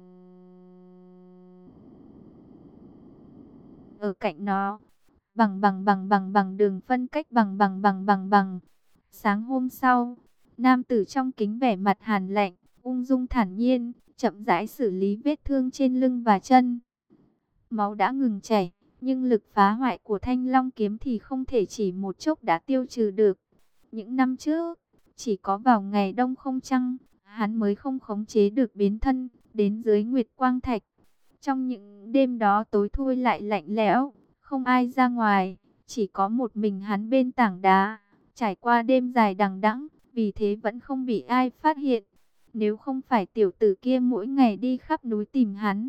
ở cạnh nó. Bằng bằng bằng bằng bằng đường phân cách bằng bằng bằng bằng bằng. Sáng hôm sau, nam tử trong kính vẻ mặt hàn lạnh, ung dung thản nhiên, chậm rãi xử lý vết thương trên lưng và chân. Máu đã ngừng chảy, nhưng lực phá hoại của thanh long kiếm thì không thể chỉ một chốc đã tiêu trừ được. Những năm trước, chỉ có vào ngày đông không trăng, hắn mới không khống chế được biến thân, đến dưới Nguyệt Quang Thạch. Trong những đêm đó tối thui lại lạnh lẽo, không ai ra ngoài, chỉ có một mình hắn bên tảng đá, trải qua đêm dài đằng đẵng, vì thế vẫn không bị ai phát hiện. Nếu không phải tiểu tử kia mỗi ngày đi khắp núi tìm hắn,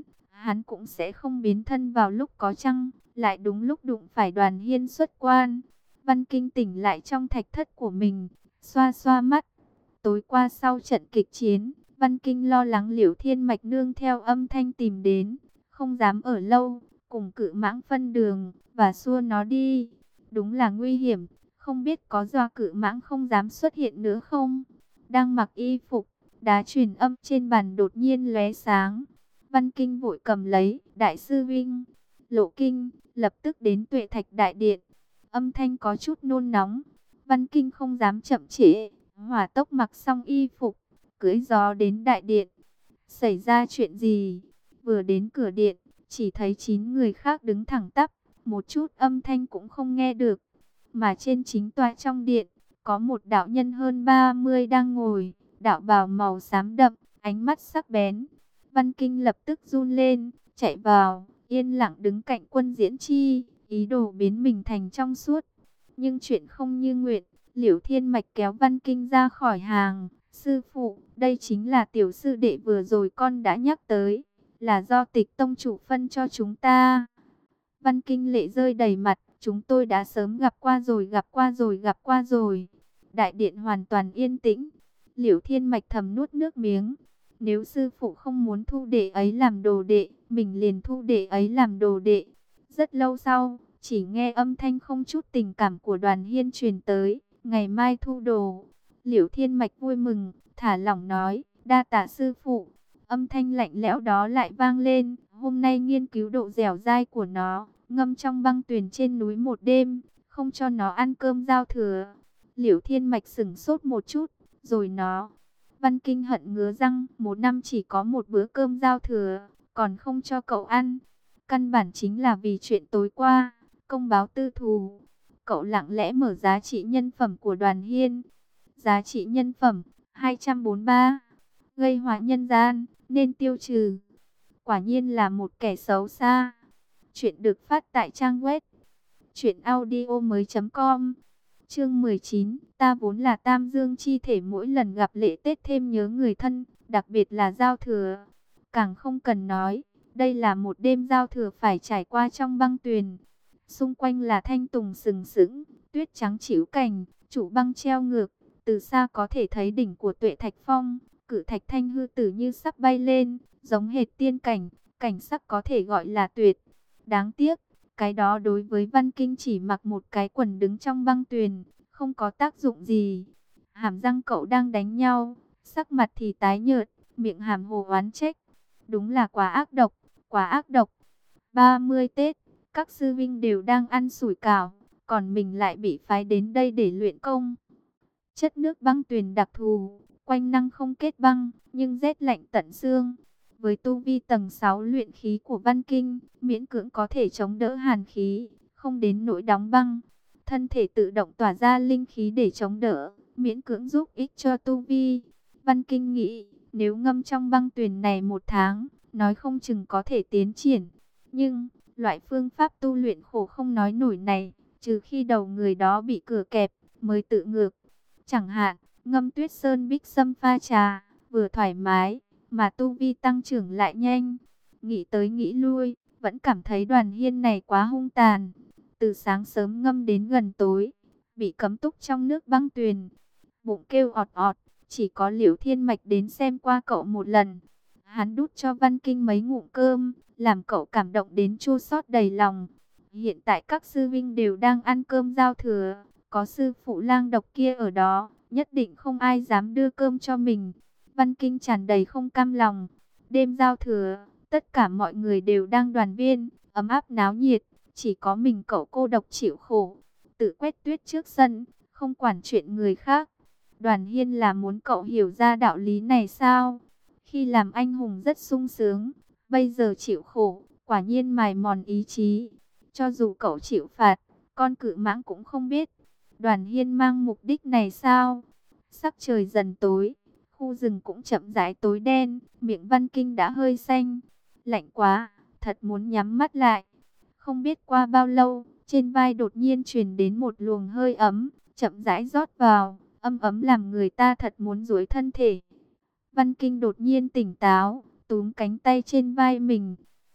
hắn cũng sẽ không biến thân vào lúc có trăng, lại đúng lúc đụng phải Đoàn Hiên xuất quan. Văn Kinh tỉnh lại trong thạch thất của mình, xoa xoa mắt. Tối qua sau trận kịch chiến, Văn Kinh lo lắng Liễu Thiên Mạch nương theo âm thanh tìm đến, không dám ở lâu, cùng Cự Mãng phân đường và xua nó đi. Đúng là nguy hiểm, không biết có do Cự Mãng không dám xuất hiện nữa không? Đang mặc y phục, đá truyền âm trên bàn đột nhiên lóe sáng. Văn Kinh vội cầm lấy, đại sư Vinh, Lộ Kinh, lập tức đến Tuệ Thạch Đại Điện. Âm thanh có chút nôn nóng, Văn Kinh không dám chậm trễ, hỏa tốc mặc xong y phục, cưỡi gió đến đại điện. Xảy ra chuyện gì? Vừa đến cửa điện, chỉ thấy chín người khác đứng thẳng tắp, một chút âm thanh cũng không nghe được. Mà trên chính tòa trong điện, có một đạo nhân hơn ba mươi đang ngồi, đạo bào màu xám đậm, ánh mắt sắc bén. Văn Kinh lập tức run lên, chạy vào, yên lặng đứng cạnh Quân Diễn Chi, ý đồ biến mình thành trong suốt. Nhưng chuyện không như nguyện, Liễu Thiên Mạch kéo Văn Kinh ra khỏi hàng. Sư phụ, đây chính là tiểu sư đệ vừa rồi con đã nhắc tới, là do Tịch tông chủ phân cho chúng ta. Văn Kinh lệ rơi đầy mặt, chúng tôi đã sớm gặp qua rồi, gặp qua rồi, gặp qua rồi. Đại điện hoàn toàn yên tĩnh. Liễu Thiên Mạch thầm nuốt nước miếng. Nếu sư phụ không muốn thu đệ ấy làm đồ đệ, mình liền thu đệ ấy làm đồ đệ. Rất lâu sau, chỉ nghe âm thanh không chút tình cảm của Đoàn Hiên truyền tới, ngày mai thu đồ. Liễu Thiên Mạch vui mừng, thả lỏng nói, đa tạ sư phụ. Âm thanh lạnh lẽo đó lại vang lên, hôm nay nghiên cứu độ dẻo dai của nó, ngâm trong băng tuyền trên núi một đêm, không cho nó ăn cơm giao thừa. Liễu Thiên Mạch sững sốt một chút, rồi nó, Văn Kinh hận ngứa răng, một năm chỉ có một bữa cơm giao thừa, còn không cho cậu ăn. Căn bản chính là vì chuyện tối qua, công báo tư thù. Cậu lặng lẽ mở giá trị nhân phẩm của Đoàn Hiên. Giá trị nhân phẩm hai trăm bốn mươi ba, gây họa nhân gian, nên tiêu trừ. Quả nhiên là một kẻ xấu xa. Chuyện được phát tại trang web truyện audio mới.com. Chương mười chín, ta vốn là Tam Dương chi thể, mỗi lần gặp lễ Tết thêm nhớ người thân, đặc biệt là giao thừa. Càng không cần nói, đây là một đêm giao thừa phải trải qua trong băng tuyền. Xung quanh là thanh tùng sừng sững, tuyết trắng trĩu cành, trụ băng treo ngược. Từ xa có thể thấy đỉnh của Tuệ Thạch Phong, cự thạch thanh hư tử như sắp bay lên, giống hệt tiên cảnh, cảnh sắc có thể gọi là tuyệt. Đáng tiếc, cái đó đối với Văn Kinh chỉ mặc một cái quần đứng trong băng tuyền, không có tác dụng gì. Hàm răng cậu đang đánh nhau, sắc mặt thì tái nhợt, miệng hàm hồ oán trách. Đúng là quá ác độc, quá ác độc. ba mươi Tết, các sư vinh đều đang ăn sủi cảo, còn mình lại bị phái đến đây để luyện công. Chất nước băng tuyền đặc thù, quanh năng không kết băng, nhưng rét lạnh tận xương. Với tu vi tầng sáu luyện khí của Văn Kinh, miễn cưỡng có thể chống đỡ hàn khí, không đến nỗi đóng băng. Thân thể tự động tỏa ra linh khí để chống đỡ, miễn cưỡng giúp ích cho tu vi. Văn Kinh nghĩ, nếu ngâm trong băng tuyền này một tháng, nói không chừng có thể tiến triển. Nhưng, loại phương pháp tu luyện khổ không nói nổi này, trừ khi đầu người đó bị cửa kẹp, mới tự ngược. Chẳng hạn, ngâm tuyết sơn bích sâm pha trà, vừa thoải mái, mà tu vi tăng trưởng lại nhanh. Nghĩ tới nghĩ lui, vẫn cảm thấy Đoàn Hiên này quá hung tàn. Từ sáng sớm ngâm đến gần tối, bị cấm túc trong nước băng tuyền. Bụng kêu ọt ọt, chỉ có Liễu Thiên Mạch đến xem qua cậu một lần. Hắn đút cho Văn Kinh mấy ngụm cơm, làm cậu cảm động đến chua xót đầy lòng. Hiện tại các sư vinh đều đang ăn cơm giao thừa, có sư phụ lang độc kia ở đó, nhất định không ai dám đưa cơm cho mình. Văn Kinh tràn đầy không cam lòng. Đêm giao thừa, tất cả mọi người đều đang đoàn viên, ấm áp náo nhiệt, chỉ có mình cậu cô độc chịu khổ, tự quét tuyết trước sân, không quản chuyện người khác. Đoàn Hiên là muốn cậu hiểu ra đạo lý này sao? Khi làm anh hùng rất sung sướng, bây giờ chịu khổ, quả nhiên mài mòn ý chí. Cho dù cậu chịu phạt, con Cự Mãng cũng không biết. Đoàn Hiên mang mục đích này sao? Sắc trời dần tối, khu rừng cũng chậm rãi tối đen, miệng Văn Kinh đã hơi xanh. Lạnh quá, thật muốn nhắm mắt lại. Không biết qua bao lâu, trên vai đột nhiên truyền đến một luồng hơi ấm, chậm rãi rót vào, ấm ấm làm người ta thật muốn duỗi thân thể. Văn Kinh đột nhiên tỉnh táo, túm cánh tay trên vai mình.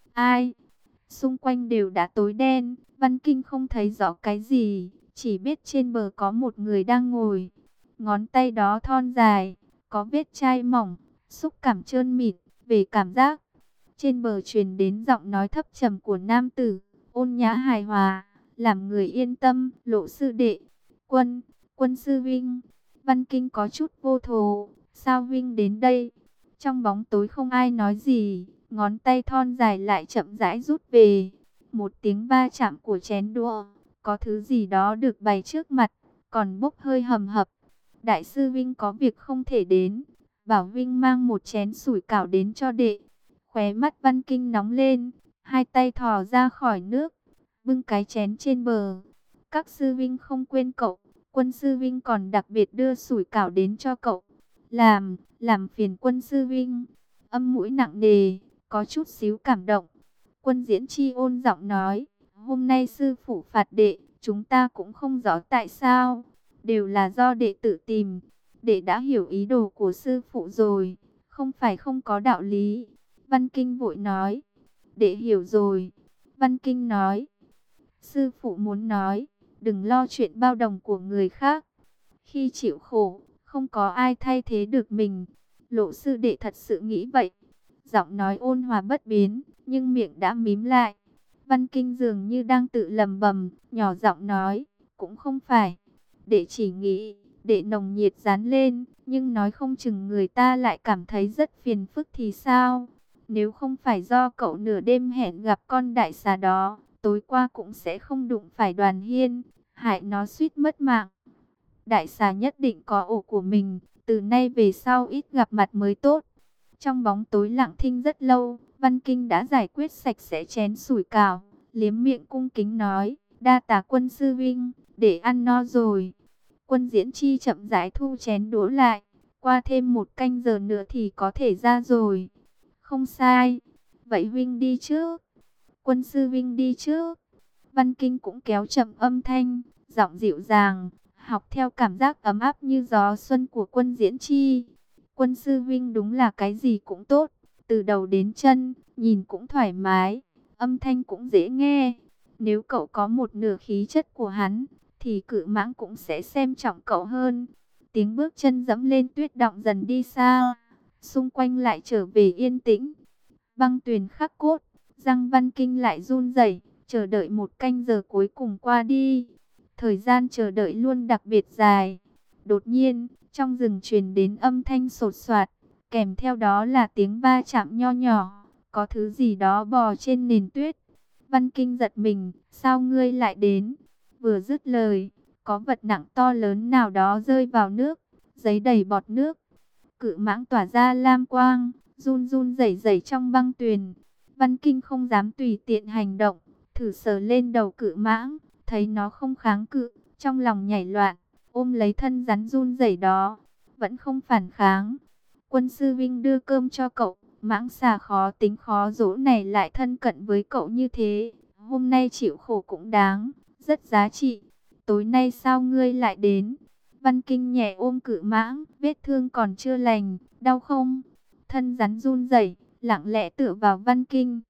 Ai? Xung quanh đều đã tối đen, Văn Kinh không thấy rõ cái gì, chỉ biết trên bờ có một người đang ngồi. Ngón tay đó thon dài, có vết chai mỏng, xúc cảm trơn mịn, về cảm giác. Trên bờ truyền đến giọng nói thấp trầm của nam tử, ôn nhã hài hòa, làm người yên tâm. Lộ sư đệ, Quân, Quân sư Vinh. Văn Kinh có chút vô thố, sao Vinh đến đây? Trong bóng tối không ai nói gì, ngón tay thon dài lại chậm rãi rút về. Một tiếng va chạm của chén đũa, có thứ gì đó được bày trước mặt, còn bốc hơi hầm hập. Đại sư Vinh có việc không thể đến, bảo Vinh mang một chén sủi cảo đến cho đệ. Khóe mắt Văn Kinh nóng lên, hai tay thò ra khỏi nước, bưng cái chén trên bờ. Các sư Vinh không quên cậu, Quân sư Vinh còn đặc biệt đưa sủi cảo đến cho cậu. Làm, làm phiền Quân sư Vinh. Âm mũi nặng nề, có chút xíu cảm động. Quân Diễn Chi ôn giọng nói, hôm nay sư phụ phạt đệ, chúng ta cũng không rõ tại sao, đều là do đệ tự tìm. Đệ đã hiểu ý đồ của sư phụ rồi, không phải không có đạo lý. Văn Kinh vội nói, đệ hiểu rồi. Văn Kinh nói, sư phụ muốn nói, đừng lo chuyện bao đồng của người khác. Khi chịu khổ, không có ai thay thế được mình. Lộ sư đệ thật sự nghĩ vậy. Giọng nói ôn hòa bất biến, nhưng miệng đã mím lại. Văn Kinh dường như đang tự lầm bầm, nhỏ giọng nói, cũng không phải. Đệ chỉ nghĩ, đệ nồng nhiệt dán lên, nhưng nói không chừng người ta lại cảm thấy rất phiền phức thì sao? Nếu không phải do cậu nửa đêm hẹn gặp con đại xà đó, tối qua cũng sẽ không đụng phải Đoàn Hiên, hại nó suýt mất mạng. Đại xà nhất định có ổ của mình, từ nay về sau ít gặp mặt mới tốt. Trong bóng tối lặng thinh rất lâu, Văn Kinh đã giải quyết sạch sẽ chén sủi cảo, liếm miệng cung kính nói, đa tạ Quân sư Vinh, để ăn no rồi. Quân Diễn Chi chậm rãi thu chén đũa lại, qua thêm một canh giờ nữa thì có thể ra rồi. Không sai, vậy Vinh đi trước. Quân sư Vinh đi trước. Văn Kinh cũng kéo chậm âm thanh, giọng dịu dàng, học theo cảm giác ấm áp như gió xuân của Quân Diễn Chi. Quân sư Vinh đúng là cái gì cũng tốt, từ đầu đến chân, nhìn cũng thoải mái, âm thanh cũng dễ nghe. Nếu cậu có một nửa khí chất của hắn, thì Cự Mãng cũng sẽ xem trọng cậu hơn. Tiếng bước chân dẫm lên tuyết đọng dần đi xa, xung quanh lại trở về yên tĩnh. Băng tuyền khắc cốt, răng Văn Kinh lại run rẩy, chờ đợi một canh giờ cuối cùng qua đi. Thời gian chờ đợi luôn đặc biệt dài. Đột nhiên, trong rừng truyền đến âm thanh sột soạt, kèm theo đó là tiếng va chạm nho nhỏ, có thứ gì đó bò trên nền tuyết. Văn Kinh giật mình, sao ngươi lại đến? Vừa dứt lời, có vật nặng to lớn nào đó rơi vào nước, giấy đầy bọt nước. Cự Mãng tỏa ra lam quang, run run rẩy rẩy trong băng tuyền. Văn Kinh không dám tùy tiện hành động, thử sờ lên đầu Cự Mãng, thấy nó không kháng cự, trong lòng nhảy loạn, ôm lấy thân rắn run rẩy đó, vẫn không phản kháng. Quân sư Vinh đưa cơm cho cậu, mãng xà khó tính khó dỗ này lại thân cận với cậu như thế, hôm nay chịu khổ cũng đáng, rất giá trị. Tối nay sao ngươi lại đến? Văn Kinh nhẹ ôm Cự Mãng, vết thương còn chưa lành, đau không? Thân rắn run rẩy, lặng lẽ tựa vào Văn Kinh.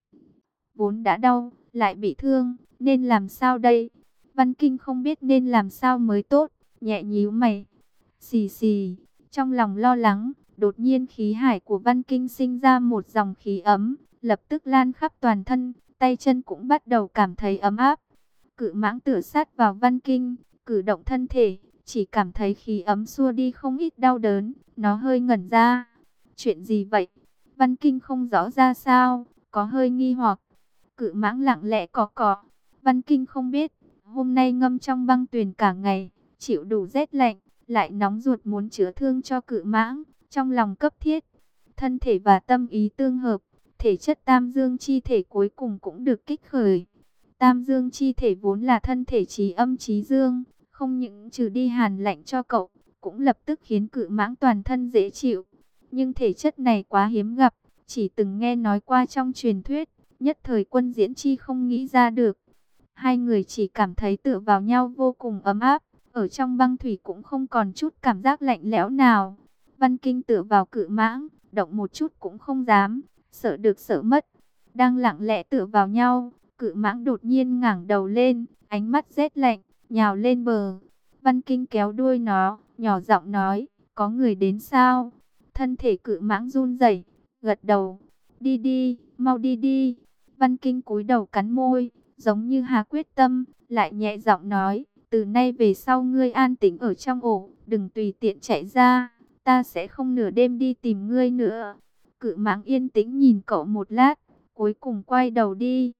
Vốn đã đau, lại bị thương, nên làm sao đây? Văn Kinh không biết nên làm sao mới tốt, nhẹ nhíu mày. Xì xì, trong lòng lo lắng, đột nhiên khí hải của Văn Kinh sinh ra một dòng khí ấm, lập tức lan khắp toàn thân, tay chân cũng bắt đầu cảm thấy ấm áp. Cự Mãng tựa sát vào Văn Kinh, cử động thân thể, chỉ cảm thấy khí ấm xua đi không ít đau đớn, nó hơi ngẩn ra. Chuyện gì vậy? Văn Kinh không rõ ra sao, có hơi nghi hoặc. Cự Mãng lặng lẽ cọ cọ. Văn Kinh không biết, hôm nay ngâm trong băng tuyền cả ngày, chịu đủ rét lạnh, lại nóng ruột muốn chữa thương cho Cự Mãng, trong lòng cấp thiết. Thân thể và tâm ý tương hợp, thể chất tam dương chi thể cuối cùng cũng được kích khởi. Tam dương chi thể vốn là thân thể trí âm trí dương, không những trừ đi hàn lạnh cho cậu, cũng lập tức khiến Cự Mãng toàn thân dễ chịu. Nhưng thể chất này quá hiếm gặp, chỉ từng nghe nói qua trong truyền thuyết, nhất thời Quân Diễn Chi không nghĩ ra được. Hai người chỉ cảm thấy tựa vào nhau vô cùng ấm áp, ở trong băng thủy cũng không còn chút cảm giác lạnh lẽo nào. Văn Kinh tựa vào Cự Mãng, động một chút cũng không dám, sợ được sợ mất. đang lặng lẽ tựa vào nhau. Cự mãng đột nhiên ngẩng đầu lên, ánh mắt rét lạnh, nhào lên bờ. Văn Kinh kéo đuôi nó, nhỏ giọng nói, có người đến sao? Thân thể cự mãng run rẩy, gật đầu, đi đi, mau đi đi. Văn Kinh cúi đầu cắn môi, giống như hà quyết tâm, lại nhẹ giọng nói, từ nay về sau ngươi an tĩnh ở trong ổ, đừng tùy tiện chạy ra, ta sẽ không nửa đêm đi tìm ngươi nữa. Cự mãng yên tĩnh nhìn cậu một lát, cuối cùng quay đầu đi.